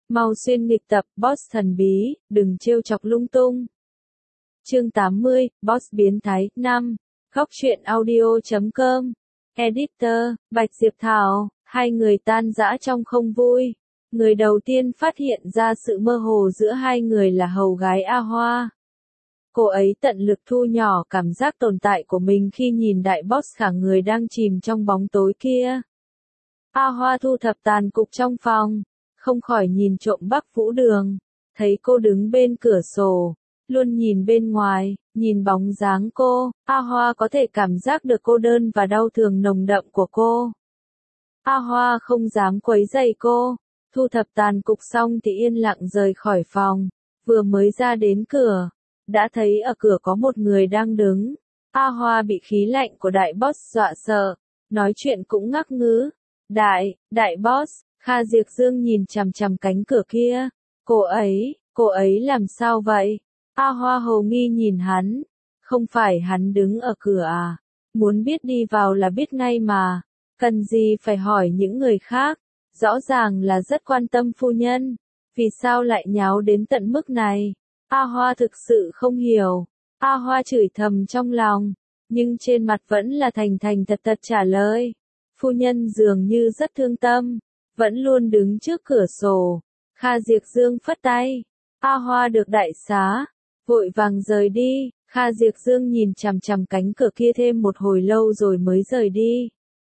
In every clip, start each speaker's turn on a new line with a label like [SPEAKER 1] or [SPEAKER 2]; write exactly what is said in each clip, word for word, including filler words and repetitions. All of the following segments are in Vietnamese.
[SPEAKER 1] Mau xuyên nghịch tập, boss thần bí, đừng trêu chọc lung tung. Chương tám mươi, Boss biến thái, năm. Góc truyện audio chấm com. Editor, Bạch Diệp Thảo, hai người tan rã trong không vui. Người đầu tiên phát hiện ra sự mơ hồ giữa hai người là hầu gái A Hoa. Cô ấy tận lực thu nhỏ cảm giác tồn tại của mình khi nhìn đại boss cả người đang chìm trong bóng tối kia. A Hoa thu thập tàn cục trong phòng, không khỏi nhìn trộm Bắc Vũ Đường, thấy cô đứng bên cửa sổ, luôn nhìn bên ngoài, nhìn bóng dáng cô, A Hoa có thể cảm giác được cô đơn và đau thương nồng đậm của cô. A Hoa không dám quấy rầy cô, thu thập tàn cục xong thì yên lặng rời khỏi phòng, vừa mới ra đến cửa, đã thấy ở cửa có một người đang đứng. A Hoa bị khí lạnh của đại boss dọa sợ, nói chuyện cũng ngắc ngứ. Đại, đại boss, Kha Diệp Dương nhìn chằm chằm cánh cửa kia. Cô ấy, cô ấy làm sao vậy? A Hoa hồ nghi nhìn hắn. Không phải hắn đứng ở cửa à? Muốn biết đi vào là biết ngay mà. Cần gì phải hỏi những người khác? Rõ ràng là rất quan tâm phu nhân. Vì sao lại nháo đến tận mức này? A Hoa thực sự không hiểu. A Hoa chửi thầm trong lòng, nhưng trên mặt vẫn là thành thành thật thật trả lời. Phu nhân dường như rất thương tâm, vẫn luôn đứng trước cửa sổ. Kha Diệp Dương phất tay. A Hoa được đại xá, vội vàng rời đi. Kha Diệp Dương nhìn chằm chằm cánh cửa kia thêm một hồi lâu rồi mới rời đi.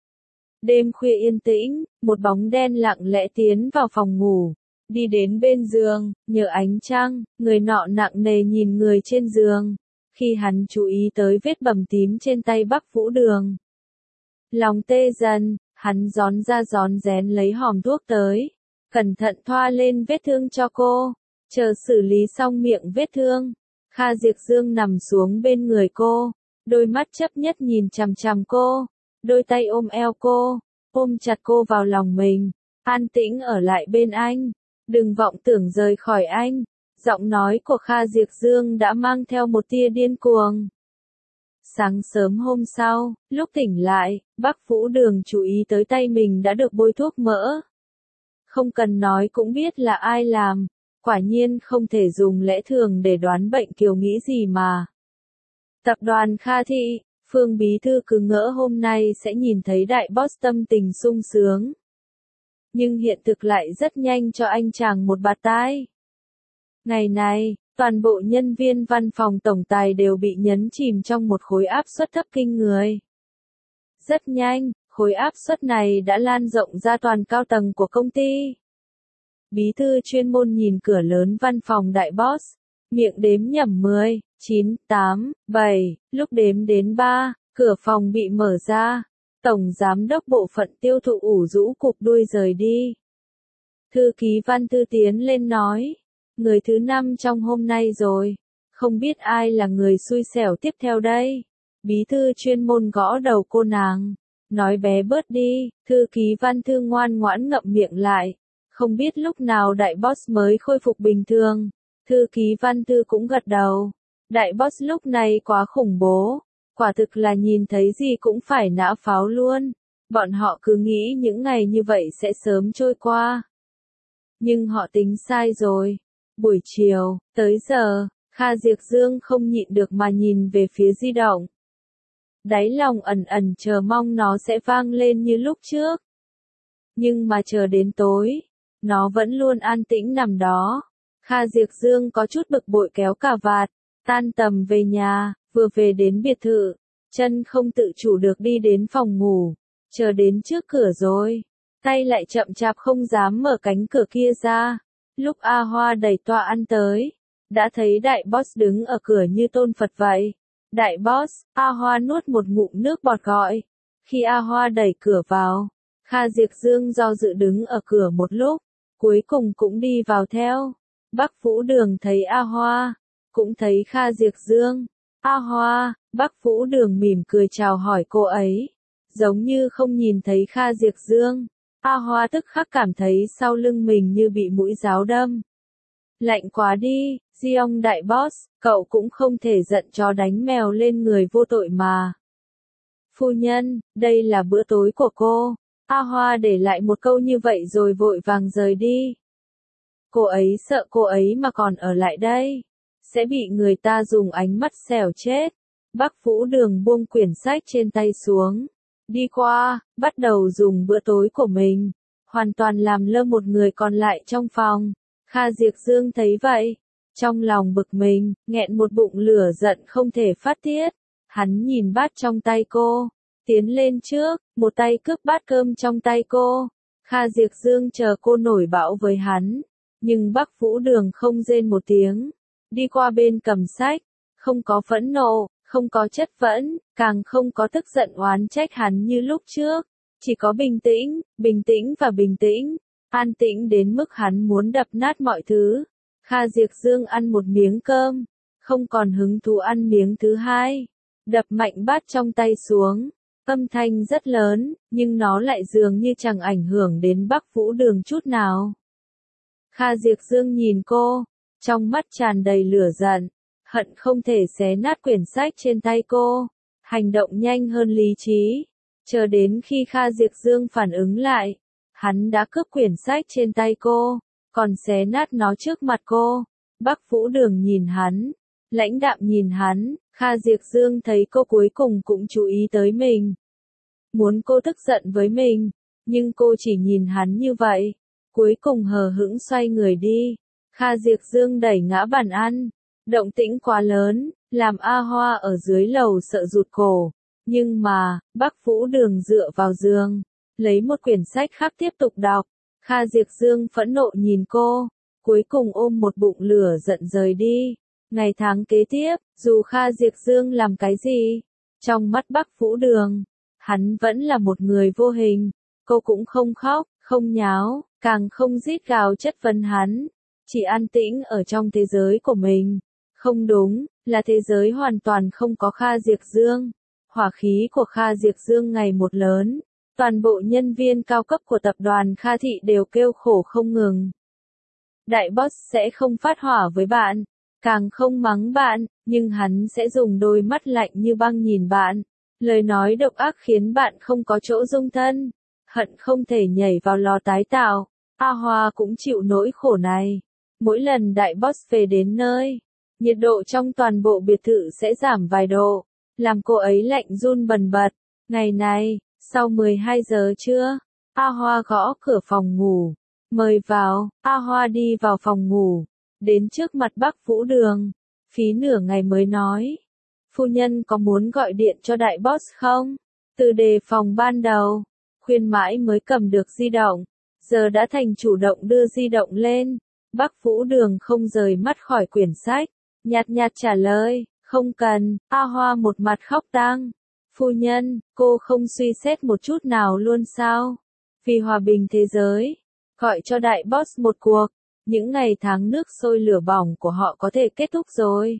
[SPEAKER 1] Đêm khuya yên tĩnh, một bóng đen lặng lẽ tiến vào phòng ngủ. Đi đến bên giường, nhờ ánh trăng, người nọ nặng nề nhìn người trên giường. Khi hắn chú ý tới vết bầm tím trên tay Bắc Vũ Đường, lòng tê dần, hắn gión ra gión rén lấy hòm thuốc tới, cẩn thận thoa lên vết thương cho cô, chờ xử lý xong miệng vết thương. Kha Diệp Dương nằm xuống bên người cô, đôi mắt chấp nhất nhìn chằm chằm cô, đôi tay ôm eo cô, ôm chặt cô vào lòng mình, an tĩnh ở lại bên anh, đừng vọng tưởng rời khỏi anh. Giọng nói của Kha Diệp Dương đã mang theo một tia điên cuồng. Sáng sớm hôm sau, lúc tỉnh lại, Bắc Vũ Đường chú ý tới tay mình đã được bôi thuốc mỡ. Không cần nói cũng biết là ai làm, quả nhiên không thể dùng lẽ thường để đoán bệnh Kiều nghĩ gì mà. Tập đoàn Kha Thị, Phương Bí Thư cứ ngỡ hôm nay sẽ nhìn thấy đại boss tâm tình sung sướng. Nhưng hiện thực lại rất nhanh cho anh chàng một bạt tai. Ngày này, toàn bộ nhân viên văn phòng tổng tài đều bị nhấn chìm trong một khối áp suất thấp kinh người. Rất nhanh, khối áp suất này đã lan rộng ra toàn cao tầng của công ty. Bí thư chuyên môn nhìn cửa lớn văn phòng đại boss, miệng đếm nhẩm mười, chín, tám, bảy, lúc đếm đến ba, cửa phòng bị mở ra. Tổng giám đốc bộ phận tiêu thụ ủ rũ cụp đuôi rời đi. Thư ký Văn Thư tiến lên nói. Người thứ năm trong hôm nay rồi, không biết ai là người xui xẻo tiếp theo đây. Bí thư chuyên môn gõ đầu cô nàng, nói bé bớt đi. Thư ký Văn Thư ngoan ngoãn ngậm miệng lại, không biết lúc nào đại boss mới khôi phục bình thường. Thư ký Văn Thư cũng gật đầu. Đại boss lúc này quá khủng bố, quả thực là nhìn thấy gì cũng phải nã pháo luôn. Bọn họ cứ nghĩ những ngày như vậy sẽ sớm trôi qua. Nhưng họ tính sai rồi. Buổi chiều, tới giờ, Kha Diệp Dương không nhịn được mà nhìn về phía di động. Đáy lòng ẩn ẩn chờ mong nó sẽ vang lên như lúc trước. Nhưng mà chờ đến tối, nó vẫn luôn an tĩnh nằm đó. Kha Diệp Dương có chút bực bội kéo cà vạt, tan tầm về nhà, vừa về đến biệt thự, chân không tự chủ được đi đến phòng ngủ, chờ đến trước cửa rồi, tay lại chậm chạp không dám mở cánh cửa kia ra. Lúc A Hoa đẩy toa ăn tới, đã thấy đại boss đứng ở cửa như tôn Phật vậy. Đại boss, A Hoa nuốt một ngụm nước bọt gọi. Khi A Hoa đẩy cửa vào, Kha Diệp Dương do dự đứng ở cửa một lúc, cuối cùng cũng đi vào theo. Bắc Vũ Đường thấy A Hoa, cũng thấy Kha Diệp Dương. A Hoa, Bắc Vũ Đường mỉm cười chào hỏi cô ấy, giống như không nhìn thấy Kha Diệp Dương. A Hoa tức khắc cảm thấy sau lưng mình như bị mũi giáo đâm. Lạnh quá đi, Giong đại boss, cậu cũng không thể giận chó đánh mèo lên người vô tội mà. Phu nhân, đây là bữa tối của cô. A Hoa để lại một câu như vậy rồi vội vàng rời đi. Cô ấy sợ cô ấy mà còn ở lại đây, sẽ bị người ta dùng ánh mắt xẻo chết. Bác Vũ Đường buông quyển sách trên tay xuống, đi qua, bắt đầu dùng bữa tối của mình, hoàn toàn làm lơ một người còn lại trong phòng. Kha Diệp Dương thấy vậy, trong lòng bực mình, nghẹn một bụng lửa giận không thể phát tiết. Hắn nhìn bát trong tay cô, tiến lên trước, một tay cướp bát cơm trong tay cô. Kha Diệp Dương chờ cô nổi bão với hắn, nhưng Bác Vũ Đường không rên một tiếng, đi qua bên cầm sách, không có phẫn nộ, không có chất vấn, càng không có tức giận oán trách hắn như lúc trước, chỉ có bình tĩnh, bình tĩnh và bình tĩnh, an tĩnh đến mức hắn muốn đập nát mọi thứ. Kha Diệp Dương ăn một miếng cơm, không còn hứng thú ăn miếng thứ hai, đập mạnh bát trong tay xuống, âm thanh rất lớn, nhưng nó lại dường như chẳng ảnh hưởng đến Bác Vũ Đường chút nào. Kha Diệp Dương nhìn cô, trong mắt tràn đầy lửa giận, hận không thể xé nát quyển sách trên tay cô, hành động nhanh hơn lý trí. Chờ đến khi Kha Diệp Dương phản ứng lại, hắn đã cướp quyển sách trên tay cô, còn xé nát nó trước mặt cô. Bác Vũ Đường nhìn hắn, lãnh đạm nhìn hắn, Kha Diệp Dương thấy cô cuối cùng cũng chú ý tới mình. Muốn cô tức giận với mình, nhưng cô chỉ nhìn hắn như vậy, cuối cùng hờ hững xoay người đi. Kha Diệp Dương đẩy ngã bàn ăn, động tĩnh quá lớn, làm A Hoa ở dưới lầu sợ rụt cổ. Nhưng mà, Bác Vũ Đường dựa vào giường, lấy một quyển sách khác tiếp tục đọc. Kha Diệp Dương phẫn nộ nhìn cô, cuối cùng ôm một bụng lửa giận rời đi. Ngày tháng kế tiếp, dù Kha Diệp Dương làm cái gì, trong mắt Bác Vũ Đường, hắn vẫn là một người vô hình. Cô cũng không khóc, không nháo, càng không rít gào chất vấn hắn, chỉ an tĩnh ở trong thế giới của mình. Không đúng, là thế giới hoàn toàn không có Kha Diệp Dương. Hỏa khí của Kha Diệp Dương ngày một lớn, toàn bộ nhân viên cao cấp của tập đoàn Kha Thị đều kêu khổ không ngừng. Đại boss sẽ không phát hỏa với bạn, càng không mắng bạn, nhưng hắn sẽ dùng đôi mắt lạnh như băng nhìn bạn. Lời nói độc ác khiến bạn không có chỗ dung thân, hận không thể nhảy vào lò tái tạo. A Hoa cũng chịu nỗi khổ này. Mỗi lần đại boss về đến nơi, nhiệt độ trong toàn bộ biệt thự sẽ giảm vài độ, làm cô ấy lạnh run bần bật. Ngày này, sau mười hai giờ trưa, A Hoa gõ cửa phòng ngủ, mời vào. A Hoa đi vào phòng ngủ, đến trước mặt Bác Vũ Đường, phí nửa ngày mới nói: phu nhân có muốn gọi điện cho đại boss không? Từ đề phòng ban đầu, khuyên mãi mới cầm được di động, giờ đã thành chủ động đưa di động lên. Bác Vũ Đường không rời mắt khỏi quyển sách, nhạt nhạt trả lời: không cần. A Hoa một mặt khóc tang: phu nhân, cô không suy xét một chút nào luôn sao? Vì hòa bình thế giới, gọi cho đại boss một cuộc, những ngày tháng nước sôi lửa bỏng của họ có thể kết thúc rồi.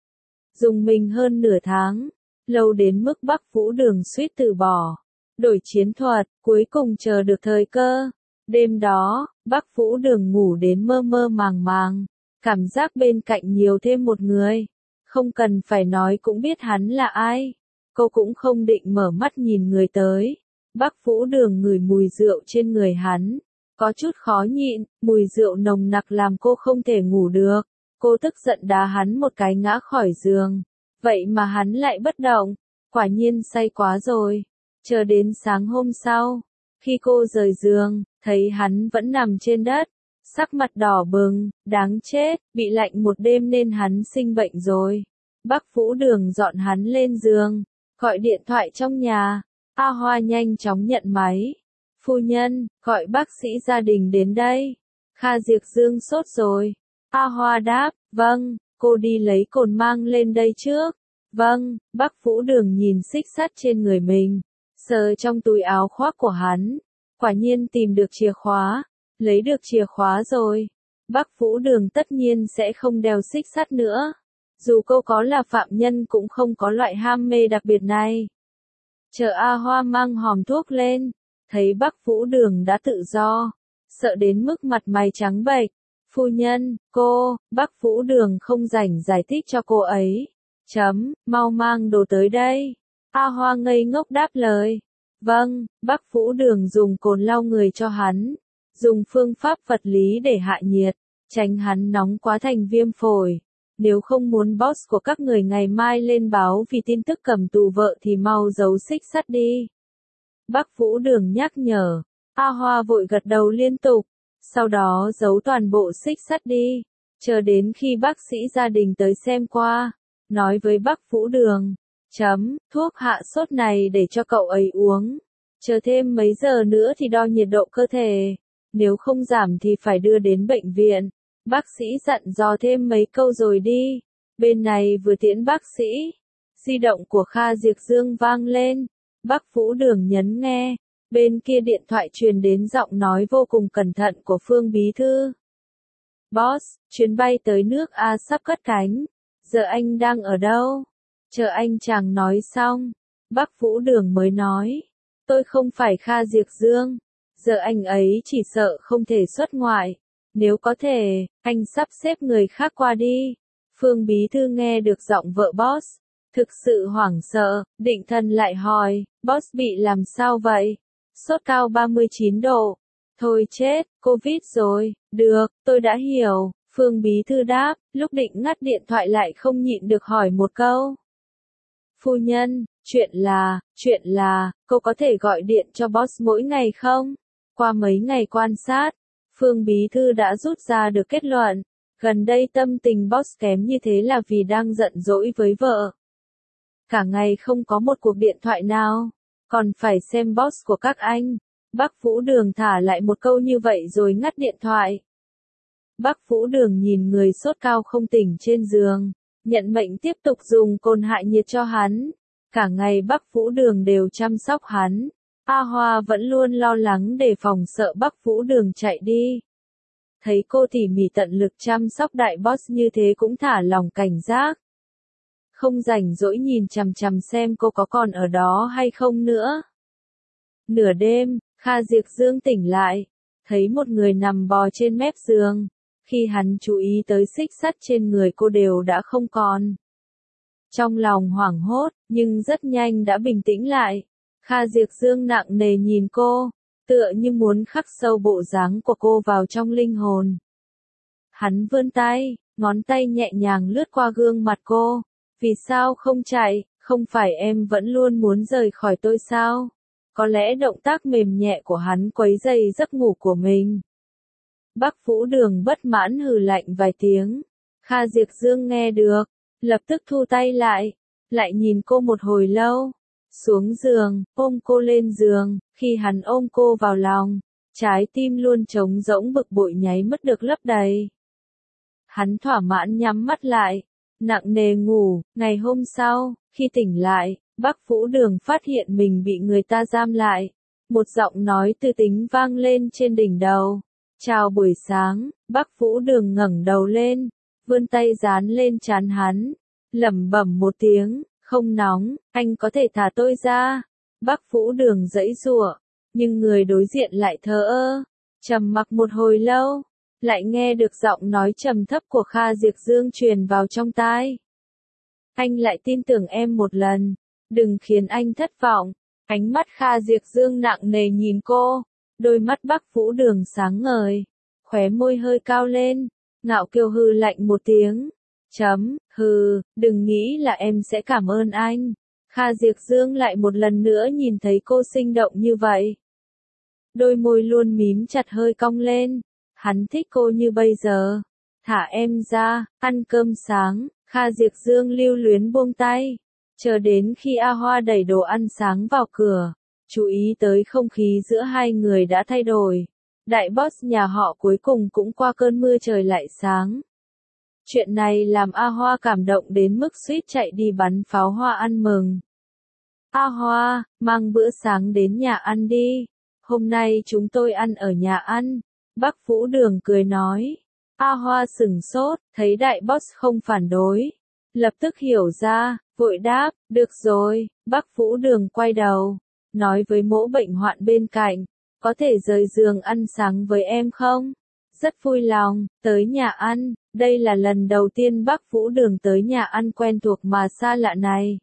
[SPEAKER 1] Dùng mình hơn nửa tháng, lâu đến mức Bác Vũ Đường suýt từ bỏ, đổi chiến thuật, cuối cùng chờ được thời cơ. Đêm đó, Bác Vũ Đường ngủ đến mơ mơ màng màng, cảm giác bên cạnh nhiều thêm một người. Không cần phải nói cũng biết hắn là ai. Cô cũng không định mở mắt nhìn người tới. Bác Vũ Đường ngửi mùi rượu trên người hắn, có chút khó nhịn, mùi rượu nồng nặc làm cô không thể ngủ được. Cô tức giận đá hắn một cái ngã khỏi giường. Vậy mà hắn lại bất động, quả nhiên say quá rồi. Chờ đến sáng hôm sau, khi cô rời giường, thấy hắn vẫn nằm trên đất, sắc mặt đỏ bừng, đáng chết, bị lạnh một đêm nên hắn sinh bệnh rồi. Bác Vũ Đường dọn hắn lên giường, gọi điện thoại trong nhà. A Hoa nhanh chóng nhận máy. Phu nhân, gọi bác sĩ gia đình đến đây. Kha Diệp Dương sốt rồi. A Hoa đáp: vâng, cô đi lấy cồn mang lên đây trước. Vâng. Bác Vũ Đường nhìn xích sắt trên người mình, sờ trong túi áo khoác của hắn, quả nhiên tìm được chìa khóa. Lấy được chìa khóa rồi, Bác Vũ Đường tất nhiên sẽ không đeo xích sắt nữa. Dù cô có là phạm nhân cũng không có loại ham mê đặc biệt này. Chờ A Hoa mang hòm thuốc lên, thấy Bác Vũ Đường đã tự do, sợ đến mức mặt mày trắng bệch. Phu nhân, cô, Bác Vũ Đường không rảnh giải thích cho cô ấy. Chấm, mau mang đồ tới đây. A Hoa ngây ngốc đáp lời. Vâng. Bác Vũ Đường dùng cồn lau người cho hắn, dùng phương pháp vật lý để hạ nhiệt, tránh hắn nóng quá thành viêm phổi. Nếu không muốn boss của các người ngày mai lên báo vì tin tức cầm tù vợ thì mau giấu xích sắt đi. Bắc Vũ Đường nhắc nhở. A Hoa vội gật đầu liên tục. Sau đó giấu toàn bộ xích sắt đi. Chờ đến khi bác sĩ gia đình tới xem qua. Nói với Bắc Vũ Đường. Chấm, thuốc hạ sốt này để cho cậu ấy uống. Chờ thêm mấy giờ nữa thì đo nhiệt độ cơ thể. Nếu không giảm thì phải đưa đến bệnh viện. Bác sĩ dặn dò thêm mấy câu rồi đi. Bên này vừa tiễn bác sĩ. Di động của Kha Diệp Dương vang lên. Bắc Vũ Đường nhấn nghe. Bên kia điện thoại truyền đến giọng nói vô cùng cẩn thận của Phương Bí Thư. Boss, chuyến bay tới nước A sắp cất cánh. Giờ anh đang ở đâu? Chờ anh chàng nói xong. Bắc Vũ Đường mới nói. Tôi không phải Kha Diệp Dương. Giờ anh ấy chỉ sợ không thể xuất ngoại. Nếu có thể, anh sắp xếp người khác qua đi. Phương Bí Thư nghe được giọng vợ boss. Thực sự hoảng sợ, định thần lại hỏi, boss bị làm sao vậy? Sốt cao ba mươi chín độ. Thôi chết, Covid rồi. Được, tôi đã hiểu. Phương Bí Thư đáp, lúc định ngắt điện thoại lại không nhịn được hỏi một câu. Phu nhân, chuyện là, chuyện là, cô có thể gọi điện cho boss mỗi ngày không? Qua mấy ngày quan sát, Phương Bí Thư đã rút ra được kết luận. Gần đây tâm tình boss kém như thế là vì đang giận dỗi với vợ. Cả ngày không có một cuộc điện thoại nào. Còn phải xem boss của các anh. Bắc Vũ Đường thả lại một câu như vậy rồi ngắt điện thoại. Bắc Vũ Đường nhìn người sốt cao không tỉnh trên giường. Nhận mệnh tiếp tục dùng cồn hạ nhiệt cho hắn. Cả ngày Bắc Vũ Đường đều chăm sóc hắn. A Hoa vẫn luôn lo lắng đề phòng sợ Bắc Vũ Đường chạy đi. Thấy cô tỉ mỉ tận lực chăm sóc đại boss như thế cũng thả lòng cảnh giác. Không rảnh rỗi nhìn chằm chằm xem cô có còn ở đó hay không nữa. Nửa đêm, Kha Diệp Dương tỉnh lại. Thấy một người nằm bò trên mép giường. Khi hắn chú ý tới xích sắt trên người cô đều đã không còn. Trong lòng hoảng hốt, nhưng rất nhanh đã bình tĩnh lại. Kha Diệp Dương nặng nề nhìn cô, tựa như muốn khắc sâu bộ dáng của cô vào trong linh hồn. Hắn vươn tay, ngón tay nhẹ nhàng lướt qua gương mặt cô. Vì sao không chạy, không phải em vẫn luôn muốn rời khỏi tôi sao? Có lẽ động tác mềm nhẹ của hắn quấy rầy giấc ngủ của mình. Bắc Vũ Đường bất mãn hừ lạnh vài tiếng. Kha Diệp Dương nghe được, lập tức thu tay lại, lại nhìn cô một hồi lâu. Xuống giường, ôm cô lên giường, khi hắn ôm cô vào lòng, trái tim luôn trống rỗng bực bội nháy mất được lấp đầy. Hắn thỏa mãn nhắm mắt lại, nặng nề ngủ. Ngày hôm sau, khi tỉnh lại, Bắc Vũ Đường phát hiện mình bị người ta giam lại. Một giọng nói tư tính vang lên trên đỉnh đầu. Chào buổi sáng. Bắc Vũ Đường ngẩng đầu lên, vươn tay dán lên trán hắn, lẩm bẩm một tiếng, không nóng, anh có thể thả tôi ra. Bắc Vũ Đường giãy giụa, nhưng người đối diện lại thờ ơ. Trầm mặc một hồi lâu, lại nghe được giọng nói trầm thấp của Kha Diệp Dương truyền vào trong tai. Anh lại tin tưởng em một lần, đừng khiến anh thất vọng. Ánh mắt Kha Diệp Dương nặng nề nhìn cô, đôi mắt Bắc Vũ Đường sáng ngời, khóe môi hơi cao lên, ngạo kiều hừ lạnh một tiếng. Chấm, hừ, đừng nghĩ là em sẽ cảm ơn anh. Kha Diệp Dương lại một lần nữa nhìn thấy cô sinh động như vậy. Đôi môi luôn mím chặt hơi cong lên. Hắn thích cô như bây giờ. Thả em ra, ăn cơm sáng. Kha Diệp Dương lưu luyến buông tay. Chờ đến khi A Hoa đẩy đồ ăn sáng vào cửa. Chú ý tới không khí giữa hai người đã thay đổi. Đại boss nhà họ cuối cùng cũng qua cơn mưa trời lại sáng. Chuyện này làm A Hoa cảm động đến mức suýt chạy đi bắn pháo hoa ăn mừng. A Hoa, mang bữa sáng đến nhà ăn đi. Hôm nay chúng tôi ăn ở nhà ăn. Bắc Vũ Đường cười nói. A Hoa sửng sốt, thấy đại boss không phản đối. Lập tức hiểu ra, vội đáp, được rồi. Bắc Vũ Đường quay đầu, nói với mỗ bệnh hoạn bên cạnh, có thể rời giường ăn sáng với em không? Rất vui lòng, tới nhà ăn. Đây là lần đầu tiên Bắc Vũ Đường tới nhà ăn quen thuộc mà xa lạ này.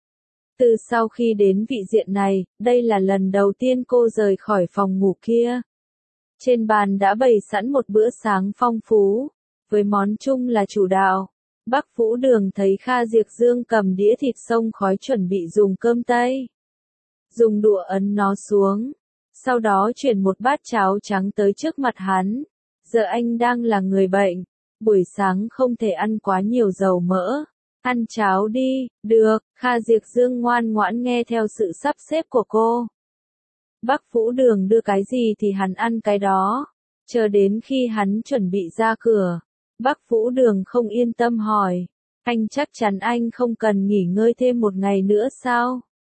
[SPEAKER 1] Từ sau khi đến vị diện này, đây là lần đầu tiên cô rời khỏi phòng ngủ kia. Trên bàn đã bày sẵn một bữa sáng phong phú, với món chung là chủ đạo. Bắc Vũ Đường thấy Kha Diệp Dương cầm đĩa thịt xông khói chuẩn bị dùng cơm tây. Dùng đũa ấn nó xuống. Sau đó chuyển một bát cháo trắng tới trước mặt hắn. Giờ anh đang là người bệnh. Buổi sáng không thể ăn quá nhiều dầu mỡ. Ăn cháo đi, được, Kha Diệp Dương ngoan ngoãn nghe theo sự sắp xếp của cô. Bắc Vũ Đường đưa cái gì thì hắn ăn cái đó. Chờ đến khi hắn chuẩn bị ra cửa. Bắc Vũ Đường không yên tâm hỏi. Anh chắc chắn anh không cần nghỉ ngơi thêm một ngày nữa sao?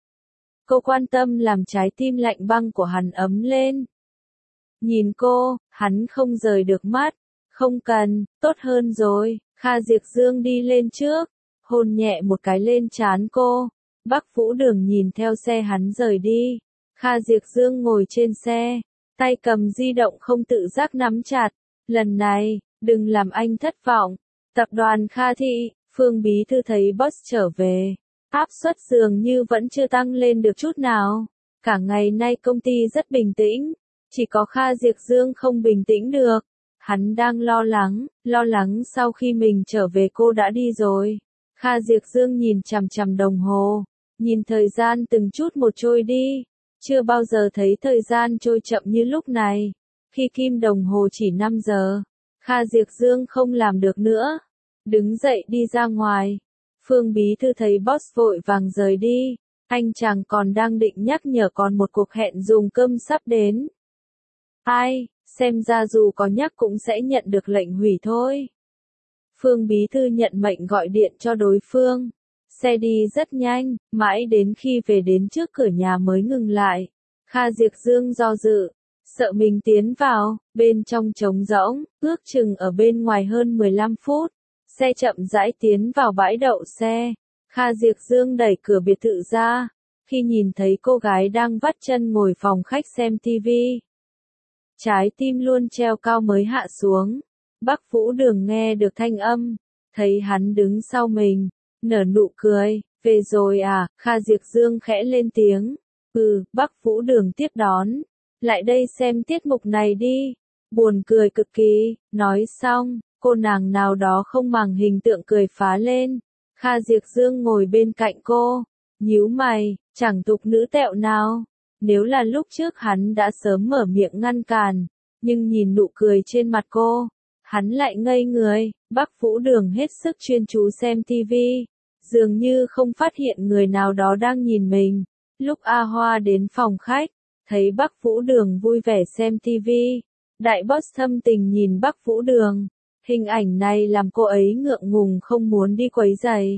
[SPEAKER 1] Cô quan tâm làm trái tim lạnh băng của hắn ấm lên. Nhìn cô, hắn không rời được mắt. Không cần, tốt hơn rồi. Kha Diệp Dương đi lên trước. Hôn nhẹ một cái lên trán cô. Bắc Vũ Đường nhìn theo xe hắn rời đi. Kha Diệp Dương ngồi trên xe. Tay cầm di động không tự giác nắm chặt. Lần này, đừng làm anh thất vọng. Tập đoàn Kha Thị, Phương Bí Thư thấy boss trở về. Áp suất dường như vẫn chưa tăng lên được chút nào. Cả ngày nay công ty rất bình tĩnh. Chỉ có Kha Diệp Dương không bình tĩnh được. Hắn đang lo lắng, lo lắng sau khi mình trở về cô đã đi rồi. Kha Diệp Dương nhìn chằm chằm đồng hồ. Nhìn thời gian từng chút một trôi đi. Chưa bao giờ thấy thời gian trôi chậm như lúc này. Khi kim đồng hồ chỉ năm giờ. Kha Diệp Dương không làm được nữa. Đứng dậy đi ra ngoài. Phương Bí Thư thấy boss vội vàng rời đi. Anh chàng còn đang định nhắc nhở còn một cuộc hẹn dùng cơm sắp đến. Ai, xem ra dù có nhắc cũng sẽ nhận được lệnh hủy thôi. Phương Bí Thư nhận mệnh gọi điện cho đối phương. Xe đi rất nhanh, mãi đến khi về đến trước cửa nhà mới ngừng lại. Kha Diệp Dương do dự, sợ mình tiến vào, bên trong trống rỗng, ước chừng ở bên ngoài hơn mười lăm phút. Xe chậm rãi tiến vào bãi đậu xe. Kha Diệp Dương đẩy cửa biệt thự ra. Khi nhìn thấy cô gái đang vắt chân ngồi phòng khách xem tivi. Trái tim luôn treo cao mới hạ xuống. Bắc Vũ Đường nghe được thanh âm. Thấy hắn đứng sau mình. Nở nụ cười. Về rồi à, Kha Diệp Dương khẽ lên tiếng. Ừ, Bắc Vũ Đường tiếp đón. Lại đây xem tiết mục này đi. Buồn cười cực kỳ. Nói xong, cô nàng nào đó không màng hình tượng cười phá lên. Kha Diệp Dương ngồi bên cạnh cô. Nhíu mày, chẳng tục nữ tẹo nào. Nếu là lúc trước hắn đã sớm mở miệng ngăn cản. Nhưng nhìn nụ cười trên mặt cô. Hắn lại ngây người. Bắc Vũ Đường hết sức chuyên chú xem tivi. Dường như không phát hiện người nào đó đang nhìn mình. Lúc A Hoa đến phòng khách. Thấy Bắc Vũ Đường vui vẻ xem tivi. Đại boss thâm tình nhìn Bắc Vũ Đường. Hình ảnh này làm cô ấy ngượng ngùng không muốn đi quấy rầy.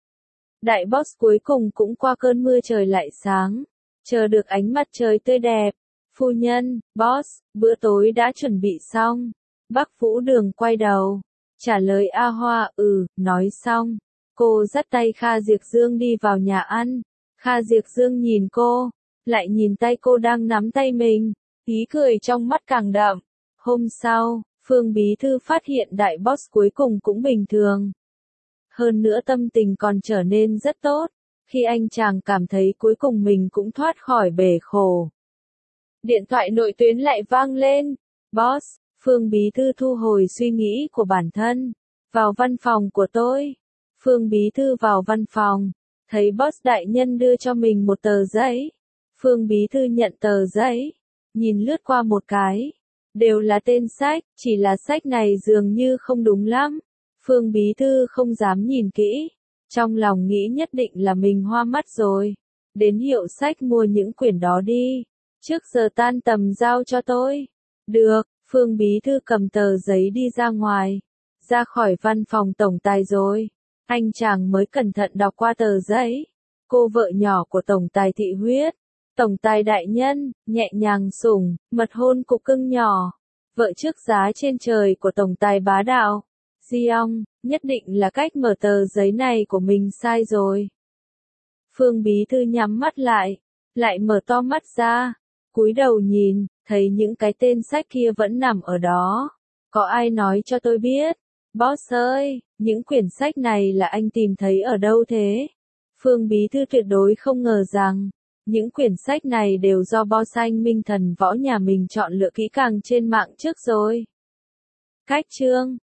[SPEAKER 1] Đại boss cuối cùng cũng qua cơn mưa trời lại sáng. Chờ được ánh mặt trời tươi đẹp. Phu nhân, boss, bữa tối đã chuẩn bị xong. Bắc Vũ Đường quay đầu. Trả lời A Hoa, ừ, nói xong. Cô dắt tay Kha Diệp Dương đi vào nhà ăn. Kha Diệp Dương nhìn cô. Lại nhìn tay cô đang nắm tay mình. Ý cười trong mắt càng đậm. Hôm sau, Phương Bí Thư phát hiện đại boss cuối cùng cũng bình thường. Hơn nữa tâm tình còn trở nên rất tốt. Khi anh chàng cảm thấy cuối cùng mình cũng thoát khỏi bể khổ. Điện thoại nội tuyến lại vang lên. Boss, Phương Bí Thư thu hồi suy nghĩ của bản thân. Vào văn phòng của tôi. Phương Bí Thư vào văn phòng. Thấy boss đại nhân đưa cho mình một tờ giấy. Phương Bí Thư nhận tờ giấy. Nhìn lướt qua một cái. Đều là tên sách, chỉ là sách này dường như không đúng lắm. Phương Bí Thư không dám nhìn kỹ. Trong lòng nghĩ nhất định là mình hoa mắt rồi. Đến hiệu sách mua những quyển đó đi. Trước giờ tan tầm giao cho tôi. Được, Phương Bí Thư cầm tờ giấy đi ra ngoài. Ra khỏi văn phòng tổng tài rồi. Anh chàng mới cẩn thận đọc qua tờ giấy. Cô vợ nhỏ của tổng tài Thị Huyết. Tổng tài đại nhân, nhẹ nhàng sủng, mật hôn cục cưng nhỏ. Vợ trước giá trên trời của tổng tài bá đạo. Giong, nhất định là cách mở tờ giấy này của mình sai rồi. Phương Bí Thư nhắm mắt lại, lại mở to mắt ra, cúi đầu nhìn, thấy những cái tên sách kia vẫn nằm ở đó. Có ai nói cho tôi biết? Boss ơi, những quyển sách này là anh tìm thấy ở đâu thế? Phương Bí Thư tuyệt đối không ngờ rằng, những quyển sách này đều do boss anh Minh Thần Võ nhà mình chọn lựa kỹ càng trên mạng trước rồi. Cách chương